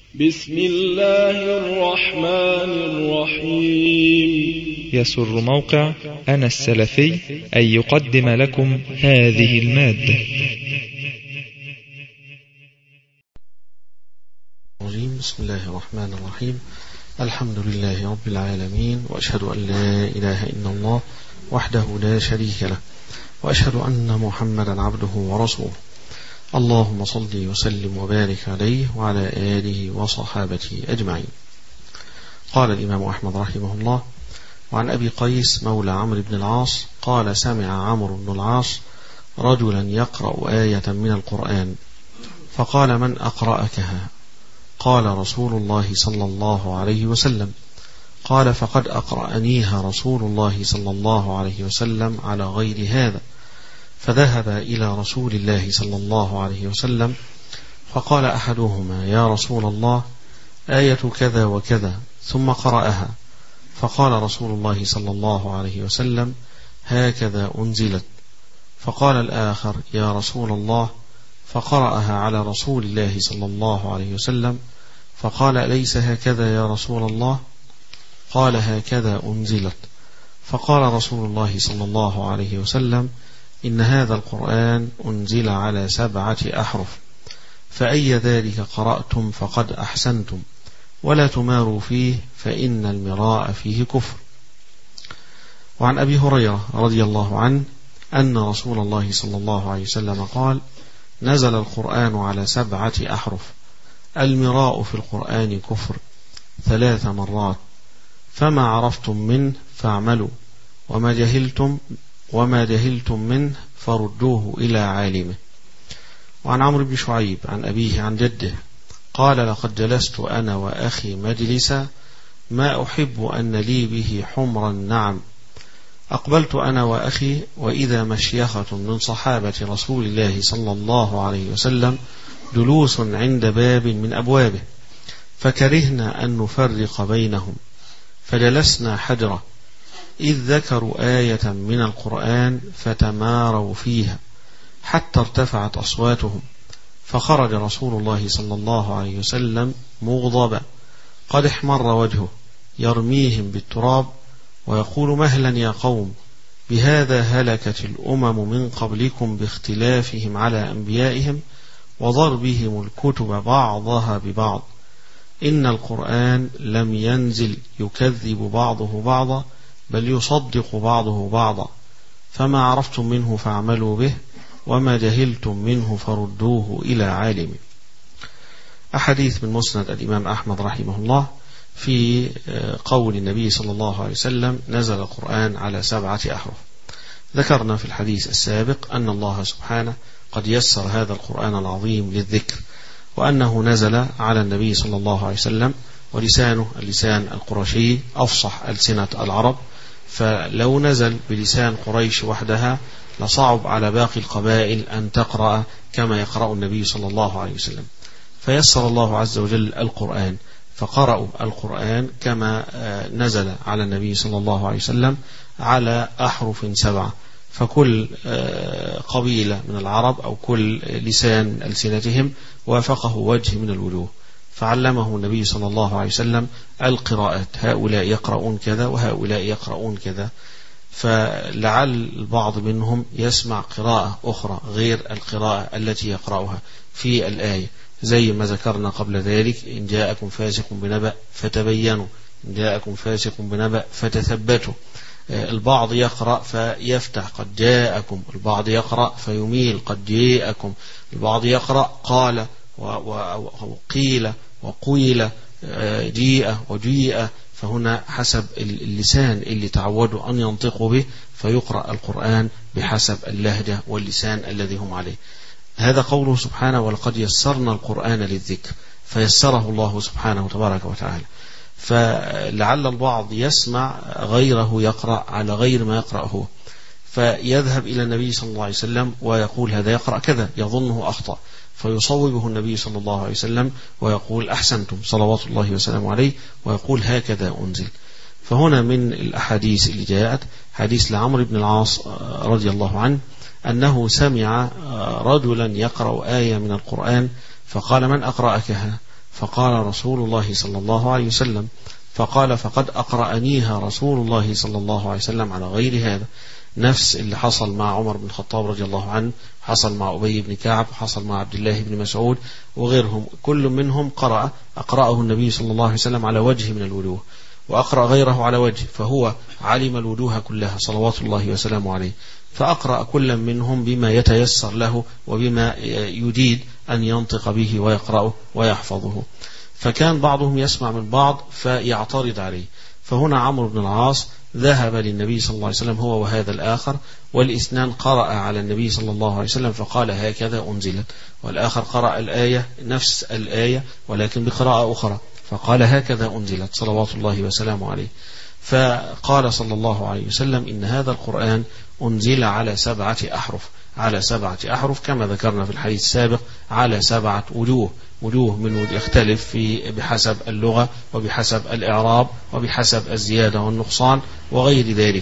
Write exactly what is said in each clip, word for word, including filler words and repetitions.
بسم الله الرحمن الرحيم. يسر موقع أنا السلفي أن يقدم لكم هذه المادة. بسم الله الرحمن الرحيم. الحمد لله رب العالمين، وأشهد أن لا إله إلا الله وحده لا شريك له، وأشهد أن محمدا عبده ورسوله. اللهم صل وسلم وبارك عليه وعلى آله وصحابته أجمعين. قال الإمام أحمد رحمه الله: وعن أبي قيس مولى عمرو بن العاص قال: سمع عمرو بن العاص رجلا يقرأ آية من القرآن فقال: من أقرأكها؟ قال: رسول الله صلى الله عليه وسلم. قال: فقد أقرأنيها رسول الله صلى الله عليه وسلم على غير هذا. فذهب إلى رسول الله صلى الله عليه وسلم فقال أحدهما: يا رسول الله، آية كذا وكذا، ثم قرأها. فقال رسول الله صلى الله عليه وسلم: هكذا أنزلت. فقال الآخر: يا رسول الله، فقرأها على رسول الله صلى الله عليه وسلم. فقال: ليس هكذا يا رسول الله. قال: هكذا أنزلت. فقال رسول الله صلى الله عليه وسلم: إن هذا القرآن أنزل على سبعة أحرف، فأي ذلك قرأتم فقد أحسنتم، ولا تماروا فيه، فإن المراء فيه كفر. وعن أبي هريرة رضي الله عنه أن رسول الله صلى الله عليه وسلم قال: نزل القرآن على سبعة أحرف، المراء في القرآن كفر ثلاث مرات، فما عرفتم منه فاعملوا، وما جهلتم وما جهلتم منه فردوه إلى عالمه. وعن عمرو بن شعيب عن أبيه عن جده قال: لقد جلست أنا وأخي مجلسا ما أحب أن لي به حمر النعم. أقبلت أنا وأخي وإذا مشيخة من صحابة رسول الله صلى الله عليه وسلم جلوس عند باب من أبوابه، فكرهنا أن نفرق بينهم، فجلسنا حجرة، إذ ذكروا آية من القرآن فتماروا فيها حتى ارتفعت أصواتهم، فخرج رسول الله صلى الله عليه وسلم مغضبا قد احمر وجهه يرميهم بالتراب ويقول: مهلا يا قوم، بهذا هلكت الأمم من قبلكم باختلافهم على أنبيائهم وضربهم الكتب بعضها ببعض. إن القرآن لم ينزل يكذب بعضه بعضا، بل يصدق بعضه بعضا، فما عرفتم منه فاعملوا به، وما جهلتم منه فردوه إلى عالمه. أحاديث من مسند الإمام أحمد رحمه الله في قول النبي صلى الله عليه وسلم: نزل القرآن على سبعة أحرف. ذكرنا في الحديث السابق أن الله سبحانه قد يسر هذا القرآن العظيم للذكر، وأنه نزل على النبي صلى الله عليه وسلم، ولسانه اللسان القرشي أفصح ألسنة العرب، فلو نزل بلسان قريش وحدها لصعب على باقي القبائل أن تقرأ كما يقرأ النبي صلى الله عليه وسلم. فيسر الله عز وجل القرآن، فقرأوا القرآن كما نزل على النبي صلى الله عليه وسلم على أحرف سبعة، فكل قبيلة من العرب أو كل لسان من ألسنتهم وافقه وجه من الوجوه، فعلمه النبي صلى الله عليه وسلم القراءات، هؤلاء يقرؤون كذا وهؤلاء يقرؤون كذا، فلعل البعض منهم يسمع قراءة أخرى غير القراءة التي يقرأها في الآية، زي ما ذكرنا قبل ذلك: إن جاءكم فاسق بنبأ فتبينوا، إن جاءكم فاسق بنبأ فتثبتوا. البعض يقرأ فيفتح قد جاءكم، البعض يقرأ فيميل قد جاءكم، البعض يقرأ قال وقيل وقيل، جيء وجيء، فهنا حسب اللسان اللي تعودوا أن ينطقوا به فيقرأ القرآن بحسب اللهجة واللسان الذي هم عليه. هذا قوله سبحانه: ولقد يسرنا القرآن للذكر، فيسره الله سبحانه تبارك وتعالى. فلعل البعض يسمع غيره يقرأ على غير ما يقرأ هو، فيذهب إلى النبي صلى الله عليه وسلم ويقول: هذا يقرأ كذا، يظنه أخطأ، فيصوبه النبي صلى الله عليه وسلم ويقول: أحسنتم، صلوات الله وسلامه عليه، ويقول: هكذا أنزل. فهنا من الأحاديث اللي جاءت حديث لعمرو بن العاص رضي الله عنه أنه سمع رجلا يقرأ آية من القرآن فقال: من أقرأكها؟ فقال رسول الله صلى الله عليه وسلم، فقال فقد أقرأنيها رسول الله صلى الله عليه وسلم على غير هذا. نفس اللي حصل مع عمر بن الخطاب رضي الله عنه، حصل مع أبي بن كعب، حصل مع عبد الله بن مسعود وغيرهم، كل منهم قرأ أقرأه النبي صلى الله عليه وسلم على وجه من الوجوه، وأقرأ غيره على وجه، فهو علم الوجوه كلها صلوات الله وسلامه عليه، فأقرأ كل منهم بما يتيسر له وبما يريد أن ينطق به ويقرأه ويحفظه. فكان بعضهم يسمع من بعض فيعترض عليه، فهنا عمرو بن العاص ذهب للنبي صلى الله عليه وسلم هو وهذا الآخر، والاثنان قرأ على النبي صلى الله عليه وسلم فقال هكذا أنزلت، والآخر قرأ الآية نفس الآية ولكن بقراءة أخرى فقال هكذا أنزلت صلوات الله وسلامه عليه. فقال صلى الله عليه وسلم إن هذا القرآن أنزل على سبعة أحرف، على سبعة أحرف كما ذكرنا في الحديث السابق، على سبعة وجوه، وجوه من يختلف في بحسب اللغة وبحسب الإعراب وبحسب الزيادة والنقصان وغير ذلك.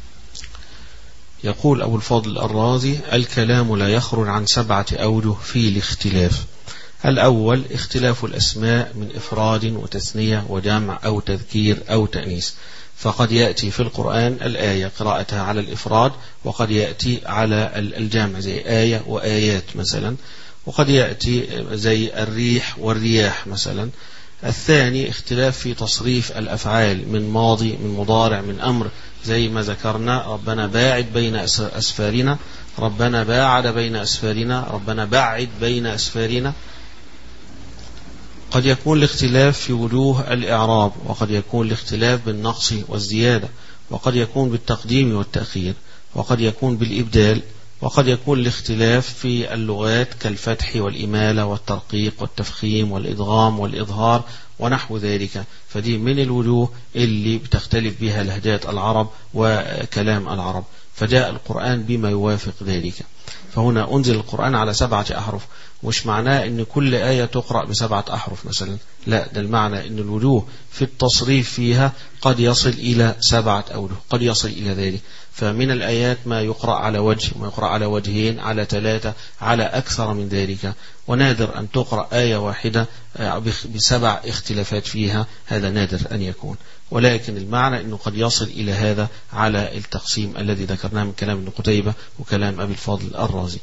يقول أبو الفضل الرازي الكلام لا يخرج عن سبعة أوجه في الاختلاف. الأول اختلاف الأسماء من إفراد وتثنية وجمع أو تذكير أو تأنيث، فقد يأتي في القرآن الآية قراءتها على الإفراد، وقد يأتي على الجمع زي آية وآيات مثلا، وقد يأتي زي الريح والرياح مثلا. الثاني اختلاف في تصريف الأفعال من ماضي من مضارع من أمر، زي ما ذكرنا ربنا باعد بين أسفارنا، ربنا باعد بين أسفارنا، ربنا بعد بين أسفارنا. قد يكون الاختلاف في وجوه الإعراب، وقد يكون الاختلاف بالنقص والزيادة، وقد يكون بالتقديم والتأخير، وقد يكون بالإبدال، وقد يكون الاختلاف في اللغات كالفتح والإمالة والترقيق والتفخيم والإدغام والإظهار ونحو ذلك، فدي من الوجوه اللي بتختلف بها لهجات العرب وكلام العرب، فجاء القرآن بما يوافق ذلك. فهنا أنزل القرآن على سبعة أحرف، مش معناه أن كل آية تقرأ بسبعة أحرف مثلا، لا، ده المعنى أن الوجوه في التصريف فيها قد يصل إلى سبعة أوجه، قد يصل إلى ذلك. فمن الآيات ما يقرأ على وجه، وما يقرأ على وجهين، على ثلاثة، على أكثر من ذلك، ونادر أن تقرأ آية واحدة بسبع اختلافات فيها، هذا نادر أن يكون، ولكن المعنى أنه قد يصل إلى هذا على التقسيم الذي ذكرناه من كلام ابن قتيبة وكلام أبي الفضل الرازي.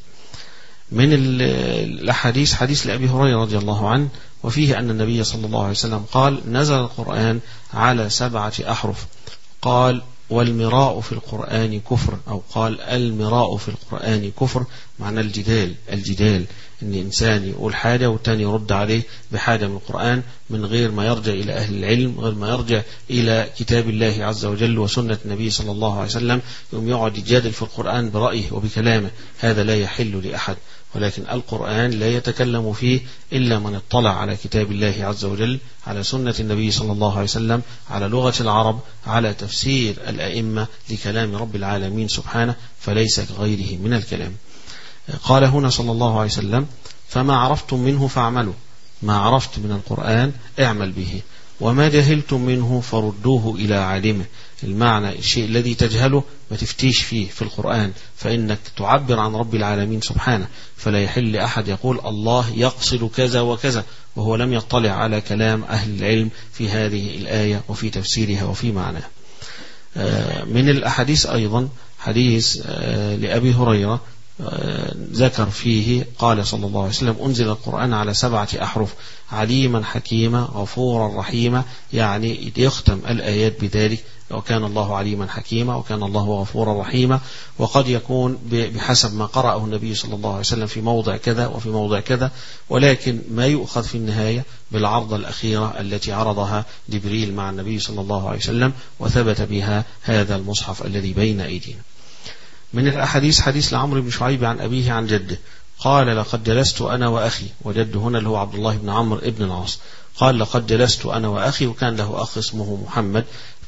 من الأحاديث حديث لأبي هريرة رضي الله عنه، وفيه أن النبي صلى الله عليه وسلم قال نزل القرآن على سبعة أحرف، قال والمراء في القرآن كفر، أو قال المراء في القرآن كفر، معنى الجدال، الجدال ان انسان يقول حاجة والتاني يرد عليه بحاجة من القرآن من غير ما يرجع الى اهل العلم، غير ما يرجع الى كتاب الله عز وجل وسنة النبي صلى الله عليه وسلم، يوم يقعد يجادل في القرآن برأيه وبكلامه، هذا لا يحل لأحد. ولكن القرآن لا يتكلم فيه إلا من اطلع على كتاب الله عز وجل، على سنة النبي صلى الله عليه وسلم، على لغة العرب، على تفسير الأئمة لكلام رب العالمين سبحانه، فليس كغيره من الكلام. قال هنا صلى الله عليه وسلم فما عرفتم منه فاعملوا، ما عرفت من القرآن اعمل به، وما جهلتم منه فردوه إلى عالمه. المعنى الشيء الذي تجهله ما تفتيش فيه في القرآن، فإنك تعبر عن رب العالمين سبحانه، فلا يحل أحد يقول الله يقصد كذا وكذا وهو لم يطلع على كلام أهل العلم في هذه الآية وفي تفسيرها وفي معناها. من الأحاديث أيضا حديث لأبي هريرة ذكر فيه قال صلى الله عليه وسلم أنزل القرآن على سبعة أحرف عليما حكيما غفورا رحيما، يعني يختم الآيات بذلك، وكان الله عليما حكيما وكان الله غفورا رحيما. وقد يكون بحسب ما قرأه النبي صلى الله عليه وسلم في موضع كذا وفي موضع كذا، ولكن ما يؤخذ في النهاية بالعرضة الأخيرة التي عرضها جبريل مع النبي صلى الله عليه وسلم، وثبت بها هذا المصحف الذي بين أيدينا. من الأحاديث حديث لعمرو بن شعيب عن أبيه عن جده قال لقد جلست أنا وأخي، وجد هنا اللي هو عبد الله بن عمرو ابن العاص، قال لقد جلست أنا وأخي، وكان له أخ اسمه محمد،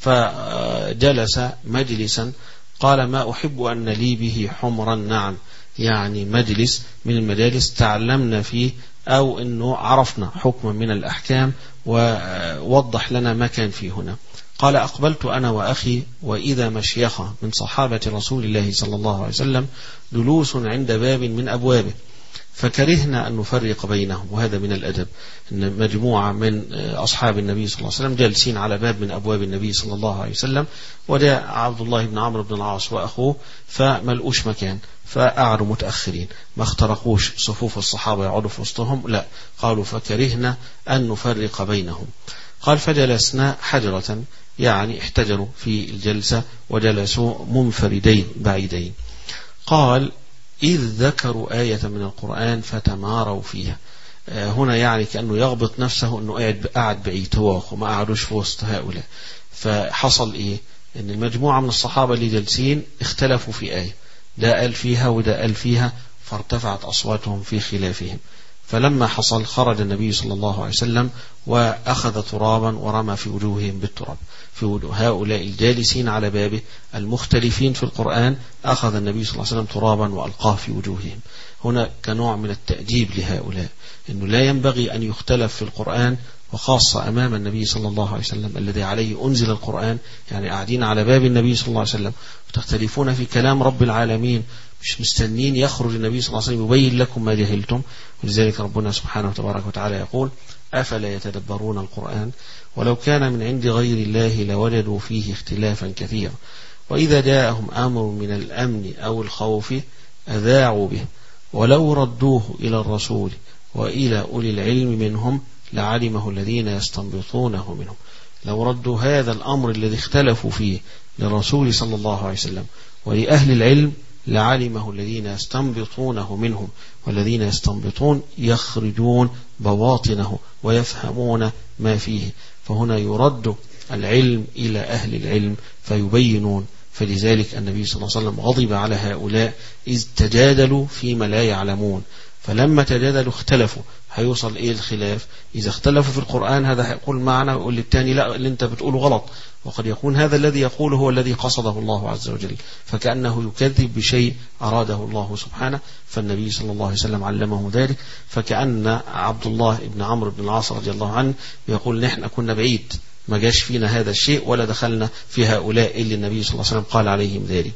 فجلس مجلسا قال ما أحب أن لي به حمرا نعم، يعني مجلس من المجالس تعلمنا فيه أو أنه عرفنا حكما من الأحكام ووضح لنا ما كان فيه هنا. قال أقبلت أنا وأخي وإذا مشيخة من صحابة رسول الله صلى الله عليه وسلم جلوس عند باب من أبوابه، فكرهنا أن نفرق بينهم. وهذا من الأدب، أن مجموعة من أصحاب النبي صلى الله عليه وسلم جالسين على باب من أبواب النبي صلى الله عليه وسلم، وجاء عبد الله بن عمرو بن العاص وأخوه فملقوش مكان، فقعدوا متأخرين، ما اخترقوش صفوف الصحابة يقعدوا في وسطهم، لا، قالوا فكرهنا أن نفرق بينهم. قال فجلسنا حجرة، يعني احتجروا في الجلسة وجلسوا منفردين بعيدين. قال إذ ذكروا آية من القرآن فتماروا فيها. هنا يعني كأنه يغبط نفسه أنه قاعد قاعد بعيد هو وما قعدوش في وسط هؤلاء. فحصل إيه؟ أن المجموعة من الصحابة اللي جالسين اختلفوا في آية، ده قال فيها وده قال فيها، فارتفعت أصواتهم في خلافهم. فلما حصل خرج النبي صلى الله عليه وسلم وأخذ ترابا ورمى في وجوههم بالتراب، في وجوه هؤلاء الجالسين على بابه المختلفين في القرآن، أخذ النبي صلى الله عليه وسلم ترابا وألقاه في وجوههم. هنا كنوع من التأديب لهؤلاء، أنه لا ينبغي أن يختلف في القرآن، وخاصة أمام النبي صلى الله عليه وسلم الذي عليه أنزل القرآن. يعني قاعدين على باب النبي صلى الله عليه وسلم وتختلفون في كلام رب العالمين، مش مستنين يخرج النبي صلى الله عليه وسلم يبين لكم ما جهلتم. ولذلك ربنا سبحانه وتبارك وتعالى يقول أفلا يتدبرون القرآن ولو كان من عند غير الله لوجدوا فيه اختلافا كثيرا وإذا جاءهم أمر من الأمن أو الخوف أذاعوا به ولو ردوه إلى الرسول وإلى أولي العلم منهم لعلمه الذين يستنبطونه منهم. لو ردوا هذا الأمر الذي اختلفوا فيه للرسول صلى الله عليه وسلم ولأهل العلم لعلمه الذين يستنبطونه منهم، والذين يستنبطون يخرجون بواطنه ويفهمون ما فيه. فهنا يرد العلم إلى أهل العلم فيبينون. فلذلك النبي صلى الله عليه وسلم غضب على هؤلاء إذ تجادلوا فيما لا يعلمون. فلما تجادلوا اختلفوا، هيوصل إيه الخلاف؟ إذا اختلفوا في القرآن هذا هيقول معنى ويقول للتاني لا اللي انت بتقوله غلط، وقد يكون هذا الذي يقوله هو الذي قصده الله عز وجل، فكأنه يكذب بشيء أراده الله سبحانه. فالنبي صلى الله عليه وسلم علمه ذلك. فكأن عبد الله بن عمرو بن العاص رضي الله عنه يقول نحن كنا بعيد، ما جاش فينا هذا الشيء ولا دخلنا في هؤلاء اللي النبي صلى الله عليه وسلم قال عليهم ذلك.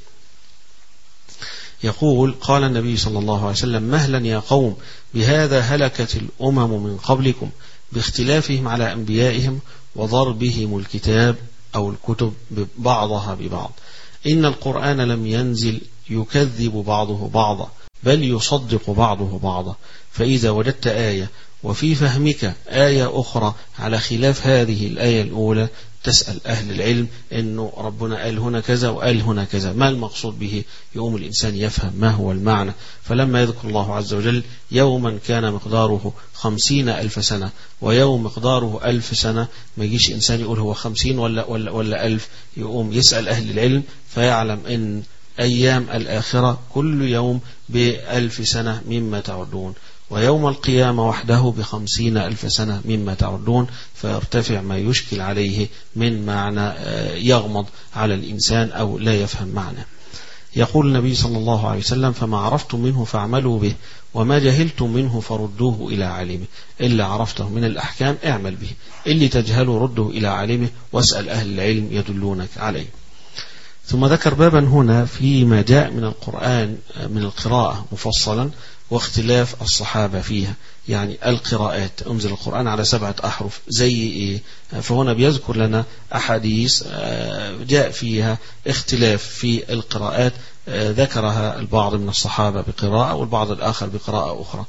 يقول قال النبي صلى الله عليه وسلم مهلا يا قوم بهذا هلكت الأمم من قبلكم باختلافهم على أنبيائهم وضربهم الكتاب أو الكتب بعضها ببعض. إن القرآن لم ينزل يكذب بعضه بعضا بل يصدق بعضه بعضا. فإذا وجدت آية وفي فهمك آية أخرى على خلاف هذه الآية الأولى تسأل أهل العلم إنه ربنا قال هنا كذا وقال هنا كذا، ما المقصود به؟ يقوم الإنسان يفهم ما هو المعنى. فلما يذكر الله عز وجل يوما كان مقداره خمسين ألف سنة ويوم مقداره ألف سنة، ما يجيش إنسان يقول هو خمسين ولا, ولا, ولا ألف، يقوم يسأل أهل العلم فيعلم إن أيام الآخرة كل يوم بألف سنة مما تعدون، ويوم القيامة وحده بخمسين ألف سنة مما تعدون. فيرتفع ما يشكل عليه من معنى يغمض على الإنسان أو لا يفهم معنى. يقول النبي صلى الله عليه وسلم فما عرفتم منه فاعملوا به وما جهلتم منه فردوه إلى عالمه. إلا عرفته من الأحكام اعمل به، اللي تجهله رده إلى عالمه واسأل أهل العلم يدلونك عليه. ثم ذكر بابا هنا فيما جاء من القرآن من القراءة مفصلا واختلاف الصحابة فيها. يعني القراءات، أنزل القرآن على سبعة أحرف زي إيه؟ فهنا بيذكر لنا أحاديث جاء فيها اختلاف في القراءات، ذكرها البعض من الصحابة بقراءة والبعض الآخر بقراءة أخرى.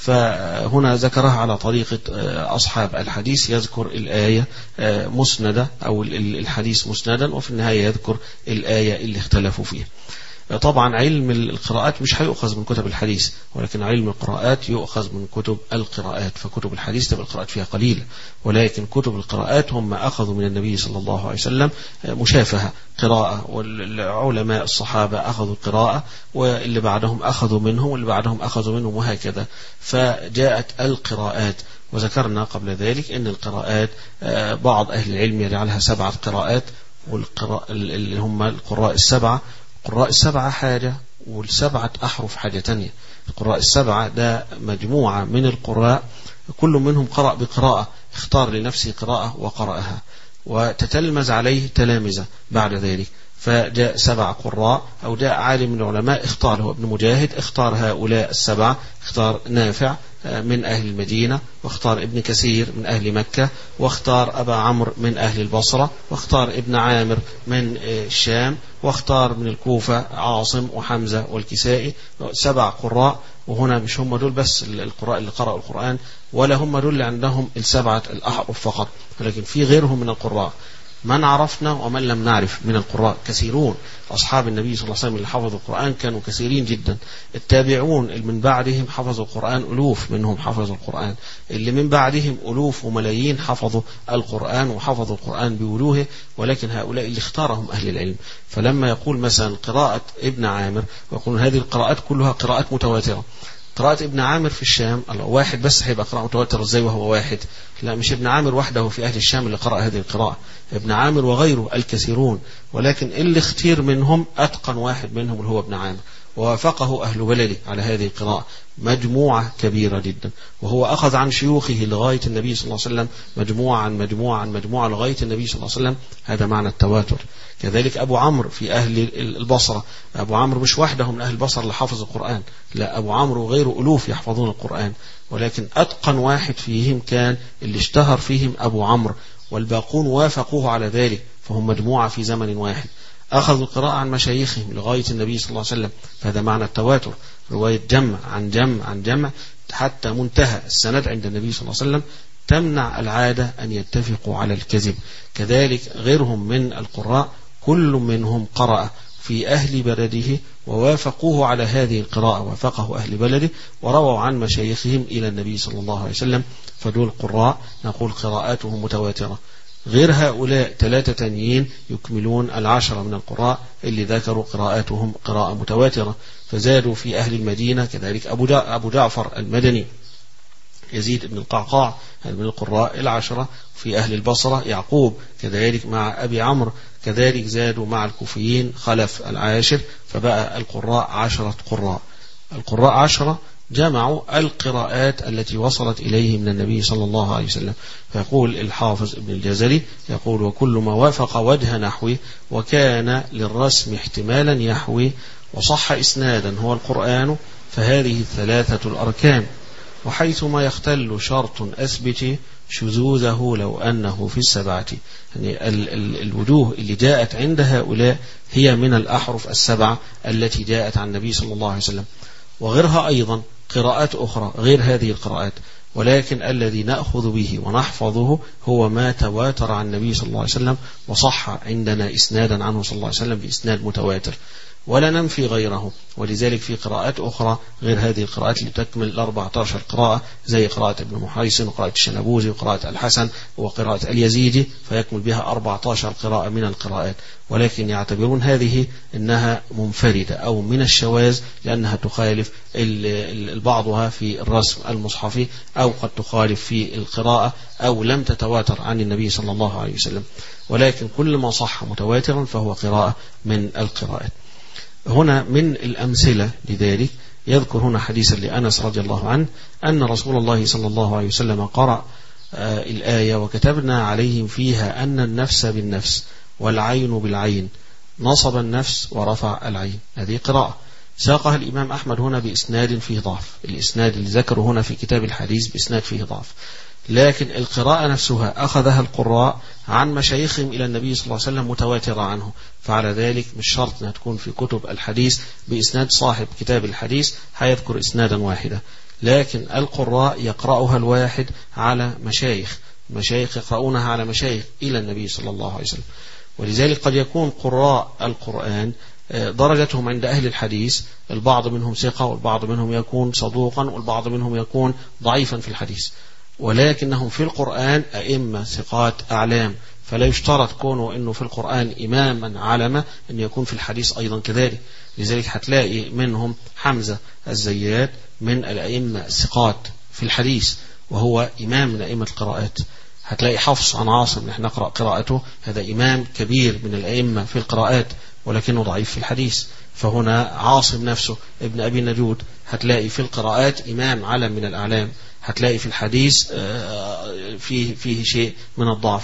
فهنا ذكرها على طريقة أصحاب الحديث، يذكر الآية مسندة أو الحديث مسندا، وفي النهاية يذكر الآية اللي اختلفوا فيها. طبعا علم القراءات مش هيؤخذ من كتب الحديث، ولكن علم القراءات يؤخذ من كتب القراءات. فكتب الحديث تبقى القراءات فيها قليلة، ولكن كتب القراءات هم أخذوا من النبي صلى الله عليه وسلم مشافهة قراءة، والعلماء الصحابة أخذوا القراءة واللي بعدهم أخذوا منهم واللي بعدهم أخذوا منهم وهكذا. فجاءت القراءات، وذكرنا قبل ذلك أن القراءات بعض أهل العلم يجعلها سبعة قراءات، والقراء اللي هم القراء السبعة. القراء السبعة حاجة والسبعة أحرف حاجة تانية. القراء السبعة ده مجموعة من القراء كل منهم قرأ بقراءة، اختار لنفسه قراءة وقرأها وتتلمذ عليه تلامذة بعد ذلك. فجاء سبع قراء، أو جاء عالم من العلماء اختار، هو ابن مجاهد اختار هؤلاء السبعة، اختار نافع من أهل المدينة، واختار ابن كثير من أهل مكة، واختار أبا عمرو من أهل البصرة، واختار ابن عامر من الشام، واختار من الكوفة عاصم وحمزة والكسائي. سبع قراء. وهنا مش هم دول بس القراء اللي قرأوا القرآن، ولا هم دول اللي عندهم السبعة الأحرف فقط، ولكن في غيرهم من القراء، من عرفنا ومن لم نعرف من القراء كثيرون. أصحاب النبي صلى الله عليه وسلم اللي حفظوا القرآن كانوا كثيرين جدا. التابعون اللي من بعدهم حفظوا القرآن ألوف منهم حفظوا القرآن، اللي من بعدهم ألوف وملايين حفظوا القرآن وحفظوا القرآن بولوه، ولكن هؤلاء اللي اختارهم أهل العلم. فلما يقول مثلا قراءة ابن عامر، ويقول هذه القراءات كلها قراءات متواترة. قراءة ابن عامر في الشام، الله واحد بس هيبقى قراءة متواترة ازاي وهو واحد؟ لا، مش ابن عامر وحده في أهل الشام اللي قرأ هذه القراءة، ابن عامر وغيره الكثيرون، ولكن اللي اختير منهم أتقن واحد منهم اللي هو ابن عامر، ووافقه أهل بلده على هذه القراءة مجموعة كبيرة جدا، وهو أخذ عن شيوخه لغاية النبي صلى الله عليه وسلم مجموعة عن مجموعة عن مجموعة لغاية النبي صلى الله عليه وسلم. هذا معنى التواتر. كذلك أبو عمرو في أهل البصرة، أبو عمرو مش وحده من أهل البصرة اللي حفظ القرآن، لا، أبو عمرو وغيره ألوف يحفظون القرآن، ولكن أتقن واحد فيهم كان اللي اشتهر فيهم أبو عمرو، والباقون وافقوه على ذلك، فهم مجموعة في زمن واحد أخذوا القراءة عن مشايخهم لغاية النبي صلى الله عليه وسلم. فهذا معنى التواتر، رواية جمع عن جمع عن جمع حتى منتهى السند عند النبي صلى الله عليه وسلم، تمنع العادة أن يتفقوا على الكذب. كذلك غيرهم من القراء كل منهم قرأ في أهل بلده ووافقوه على هذه القراءة، وافقه أهل بلده ورووا عن مشايخهم إلى النبي صلى الله عليه وسلم. فدول قراء نقول قراءاتهم متواترة. غير هؤلاء ثلاثة تانيين يكملون العشرة من القراء اللي ذكروا قراءاتهم قراءة متواترة، فزادوا في أهل المدينة. كذلك أبو جعفر المدني يزيد بن القعقاع من القراء العشرة. في أهل البصرة يعقوب كذلك مع أبي عمرو، كذلك زادوا مع الكوفيين خلف العاشر، فبقى القراء عشرة قراء. القراء عشرة جمعوا القراءات التي وصلت إليه من النبي صلى الله عليه وسلم. فيقول الحافظ ابن الجزري يقول: وكل ما وافق وجه نحوه وكان للرسم احتمالا يحوي وصح إسنادا هو القرآن، فهذه الثلاثة الأركان، وحيثما يختل شرط أثبت شذوذه لو أنه في السبعة. يعني ال ال الوجوه اللي جاءت عند هؤلاء هي من الأحرف السبعة التي جاءت عن النبي صلى الله عليه وسلم، وغيرها أيضا قراءات أخرى غير هذه القراءات، ولكن الذي نأخذ به ونحفظه هو ما تواتر عن النبي صلى الله عليه وسلم وصح عندنا إسنادا عنه صلى الله عليه وسلم بإسناد متواتر، ولا ننفي غيره. ولذلك في قراءات أخرى غير هذه القراءات اللي تكمل الأربعة عشر قراءة، زي قراءة ابن محيصن وقراءة الشنبوزي وقراءة الحسن وقراءة اليزيدي، فيكمل بها أربعة عشر قراءة من القراءات، ولكن يعتبرون هذه إنها منفردة أو من الشواذ، لأنها تخالف بعضها في الرسم المصحفي، أو قد تخالف في القراءة، أو لم تتواتر عن النبي صلى الله عليه وسلم. ولكن كل ما صح متواترا فهو قراءة من القراءات. هنا من الأمثلة لذلك يذكر هنا حديثا لأنس رضي الله عنه أن رسول الله صلى الله عليه وسلم قرأ آه الآية: وكتبنا عليهم فيها أن النفس بالنفس والعين بالعين، نصب النفس ورفع العين. هذه قراءة ساقها الإمام أحمد هنا بإسناد فيه ضعف، الإسناد اللي ذكره هنا في كتاب الحديث بإسناد فيه ضعف، لكن القراءة نفسها أخذها القراء عن مشايخهم إلى النبي صلى الله عليه وسلم متواترة عنه، فعلى ذلك مش شرط أنها تكون في كتب الحديث بإسناد صاحب كتاب الحديث هيذكر إسنادا واحدا، لكن القراء يقرأها الواحد على مشايخ، مشايخ يقرؤونها على مشايخ إلى النبي صلى الله عليه وسلم. ولذلك قد يكون قراء القرآن درجتهم عند أهل الحديث البعض منهم ثقة، والبعض منهم يكون صدوقا، والبعض منهم يكون ضعيفا في الحديث، ولكنهم في القرآن أئمة ثقات أعلام، فلا يشترط كونه أنه في القرآن إماما علما أن يكون في الحديث أيضا كذلك. لذلك هتلاقي منهم حمزة الزيات من الأئمة الثقات في الحديث وهو إمام من أئمة القراءات. هتلاقي حفص عن عاصم نحن نقرأ قراءته، هذا إمام كبير من الأئمة في القراءات ولكنه ضعيف في الحديث. فهنا عاصم نفسه ابن أبي نجود هتلاقي في القراءات إمام علم من الأعلام، هتلاقي في الحديث فيه فيه شيء من الضعف.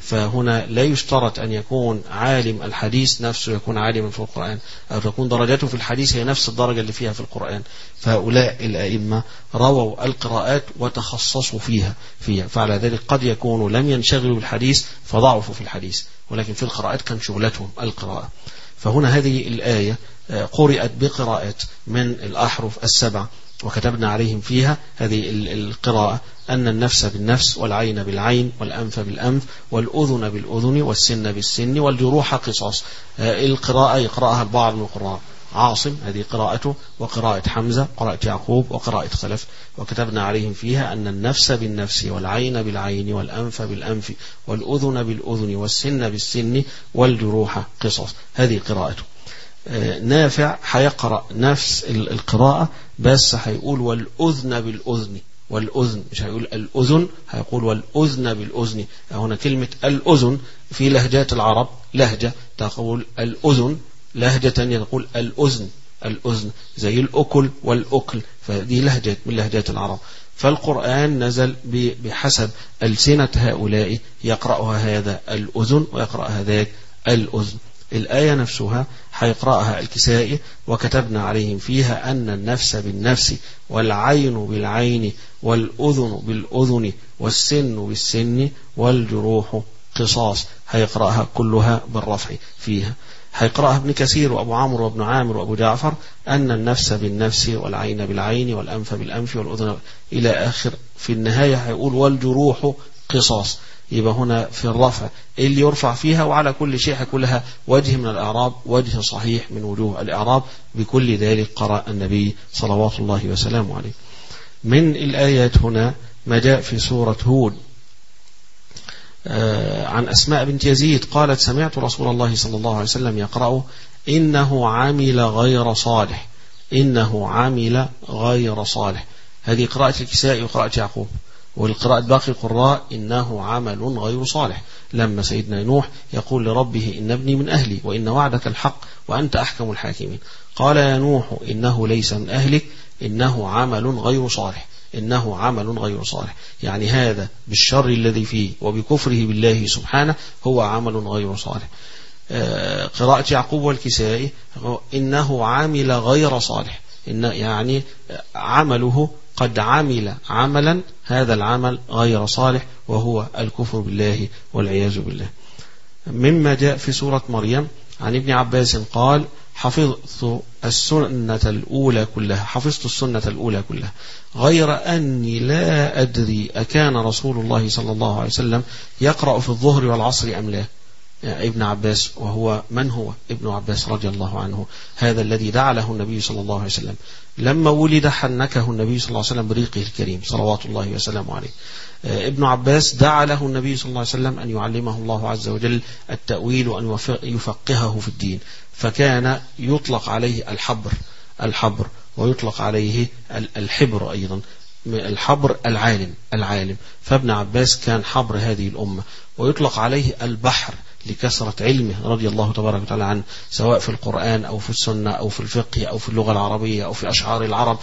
فهنا لا يشترط أن يكون عالم الحديث نفسه يكون عالما في القرآن، أو تكون درجته في الحديث هي نفس الدرجة اللي فيها في القرآن. فهؤلاء الأئمة رووا القراءات وتخصصوا فيها فيها فعلى ذلك قد يكونوا لم ينشغلوا بالحديث فضعفوا في الحديث، ولكن في القراءات كان شغلتهم القراءة. فهنا هذه الآية قرأت بقراءات من الأحرف السبع، وكتبنا عليهم فيها هذه القراءة أن النفس بالنفس والعين بالعين والأنف بالأنف والأذن بالأذن والسن بالسن والجروح قصاص. القراءة يقرأها البعض من القراء، عاصم هذه قراءته، وقراءة حمزة، قراءة يعقوب، وقراءة خلف، وكتبنا عليهم فيها أن النفس بالنفس والعين بالعين والأنف بالأنف والأذن بالأذن والسن بالسن والجروح قصاص. هذه قراءته. نافع حيقرأ نفس القراءة بس هيقول والأذن بالأذن، والأذن مش هيقول الأذن، هيقول والأذن بالأذن. هنا كلمة الأذن في لهجات العرب لهجة تقول الأذن، لهجة تانية تقول الأذن، الأذن زي الأكل والأكل، فدي لهجة من لهجات العرب. فالقرآن نزل بحسب ألسنة هؤلاء، يقرأها هذا الأذن ويقرأ هذاك الأذن. الآية نفسها حيقرأها الكسائي، وكتبنا عليهم فيها أن النفس بالنفس والعين بالعين والأذن بالأذن والسن بالسن والجروح قصاص. هيقرأها كلها بالرفع فيها. هيقرأها ابن كثير وأبو عمرو وابن عامر وأبو جعفر أن النفس بالنفس والعين بالعين والأنف بالأنف والأذن إلى آخر. في النهاية هيقول والجروح قصاص. يبقى هنا في الرفع اللي يرفع فيها، وعلى كل شيء كلها وجه من الإعراب، وجه صحيح من وجوه الإعراب. بكل ذلك قرأ النبي صلوات الله وسلامه عليه. من الآيات هنا ما جاء في سورة هود عن أسماء بنت يزيد قالت سمعت رسول الله صلى الله عليه وسلم يقرأ إنه عمل غير صالح، إنه عمل غير صالح. هذه قراءة الكسائي وقراءة يعقوب. والقراءة باقي القراء إنه عمل غير صالح. لما سيدنا نوح يقول لربه إن ابني من أهلي وإن وعدك الحق وأنت أحكم الحاكمين، قال يا نوح إنه ليس من أهلك إنه عمل غير صالح، إنه عمل غير صالح. يعني هذا بالشر الذي فيه وبكفره بالله سبحانه هو عمل غير صالح. قراءة يعقوب والكسائي إنه عمل غير صالح، إن يعني عمله قد عمل عملا هذا العمل غير صالح وهو الكفر بالله والعياذ بالله. مما جاء في سورة مريم عن ابن عباس قال حفظت السنة الأولى كلها، حفظت السنة الأولى كلها غير أني لا أدري أكان رسول الله صلى الله عليه وسلم يقرأ في الظهر والعصر أم لا. ابن عباس، وهو من هو ابن عباس رضي الله عنه؟ هذا الذي دعا له النبي صلى الله عليه وسلم لما ولد، حنكه النبي صلى الله عليه وسلم بريقه الكريم صلوات الله وسلامه عليه. ابن عباس دعا له النبي صلى الله عليه وسلم أن يعلمه الله عز وجل التأويل وأن يفقهه في الدين، فكان يطلق عليه الحبر الحبر ويطلق عليه الحبر أيضا، الحبر العالم العالم. فابن عباس كان حبر هذه الأمة، ويطلق عليه البحر لكثرة علمه رضي الله تبارك وتعالى عنه، سواء في القرآن أو في السنة أو في الفقه أو في اللغة العربية أو في أشعار العرب.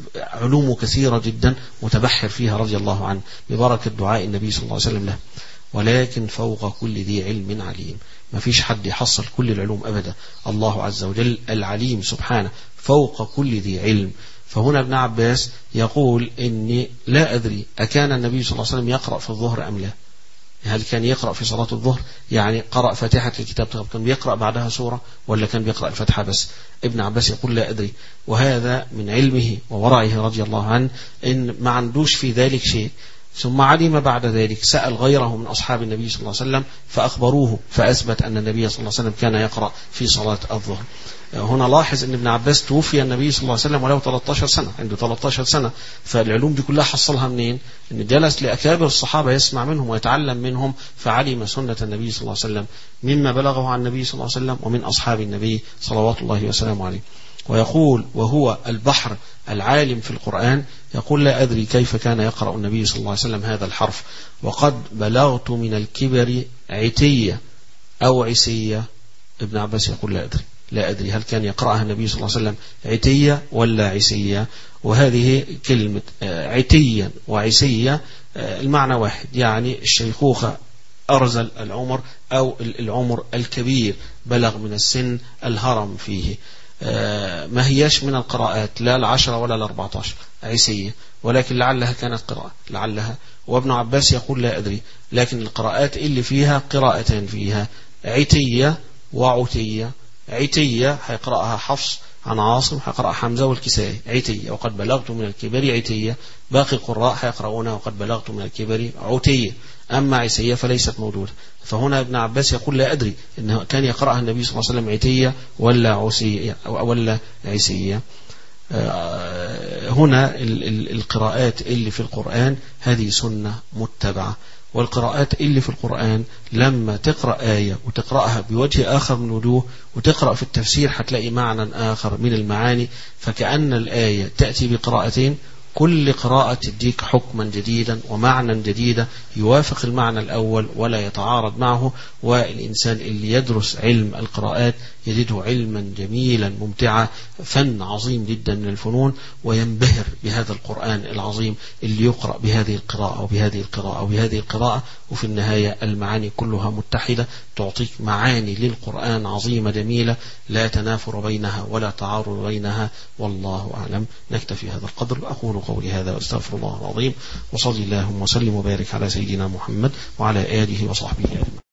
علومه كثيرة جدا متبحر فيها رضي الله عنه ببركة دعاء النبي صلى الله عليه وسلم له. ولكن فوق كل ذي علم عليم، ما فيش حد يحصل كل العلوم أبدا. الله عز وجل العليم سبحانه فوق كل ذي علم. فهنا ابن عباس يقول إني لا أدري أكان النبي صلى الله عليه وسلم يقرأ في الظهر أم لا. هل كان يقرأ في صلاة الظهر يعني قرأ فاتحة الكتاب كان بيقرأ بعدها سورة، ولا كان بيقرأ الفتحة بس؟ ابن عباس يقول لا أدري. وهذا من علمه وورعه رضي الله عنه إن ما عندوش في ذلك شيء. ثم علم بعد ذلك، سأل غيره من أصحاب النبي صلى الله عليه وسلم فأخبروه، فأثبت أن النبي صلى الله عليه وسلم كان يقرأ في صلاة الظهر. هنا لاحظ أن ابن عباس توفي النبي صلى الله عليه وسلم وله ثلاثة عشر سنة، عنده ثلاثة عشر سنة. فالعلوم دي كلها حصلها منين؟ أن جلس لأكابر الصحابة يسمع منهم ويتعلم منهم، فعلم سنة النبي صلى الله عليه وسلم مما بلغه عن النبي صلى الله عليه وسلم ومن أصحاب النبي صلوات الله وسلامه عليه. ويقول وهو البحر العالم في القرآن، يقول لا أدري كيف كان يقرأ النبي صلى الله عليه وسلم هذا الحرف، وقد بلغت من الكبر عتية أو عسية. ابن عباس يقول لا أدري لا أدري هل كان يقرأها النبي صلى الله عليه وسلم عتية ولا عسية. وهذه كلمة عتيا وعسية المعنى واحد، يعني الشيخوخة أرزل العمر أو العمر الكبير بلغ من السن الهرم فيه. ما هياش من القراءات لا العشرة ولا الأربعة عشر عيسية، ولكن لعلها كانت قراءة لعلها. وابن عباس يقول لا أدري، لكن القراءات اللي فيها قراءتين فيها عتية وعتية. عتية هيقرأها حفص عن عاصم، هيقرأ حمزة والكسائي عتية وقد بلغت من الكبر عتية. باقي القراء هيقرؤونها وقد بلغت من الكبر عتية. أما عيسية فليست موجودة. فهنا ابن عباس يقول لا أدري إنه كان يقرأها النبي صلى الله عليه وسلم عتية ولا عسية ولا عيسية. هنا القراءات اللي في القرآن هذه سنة متبعة، والقراءات اللي في القرآن لما تقرأ آية وتقرأها بوجه آخر من وجوه وتقرأ في التفسير هتلاقي معنى آخر من المعاني، فكأن الآية تأتي بقراءتين، كل قراءة تديك حكما جديدا ومعنى جديدا يوافق المعنى الأول ولا يتعارض معه. والإنسان اللي يدرس علم القراءات يجده علما جميلا ممتعا، فن عظيم جدا من الفنون، وينبهر بهذا القرآن العظيم اللي يقرأ بهذه القراءة وبهذه القراءة وبهذه القراءة، وفي النهاية المعاني كلها متحدة تعطيك معاني للقرآن عظيمة جميلة لا تنافر بينها ولا تعارض بينها. والله أعلم. نكتفي هذا القدر. أقول قولي هذا واستغفر الله العظيم، وصلي اللهم وسلم وبارك على سيدنا محمد وعلى آله وصحبه أجمعين.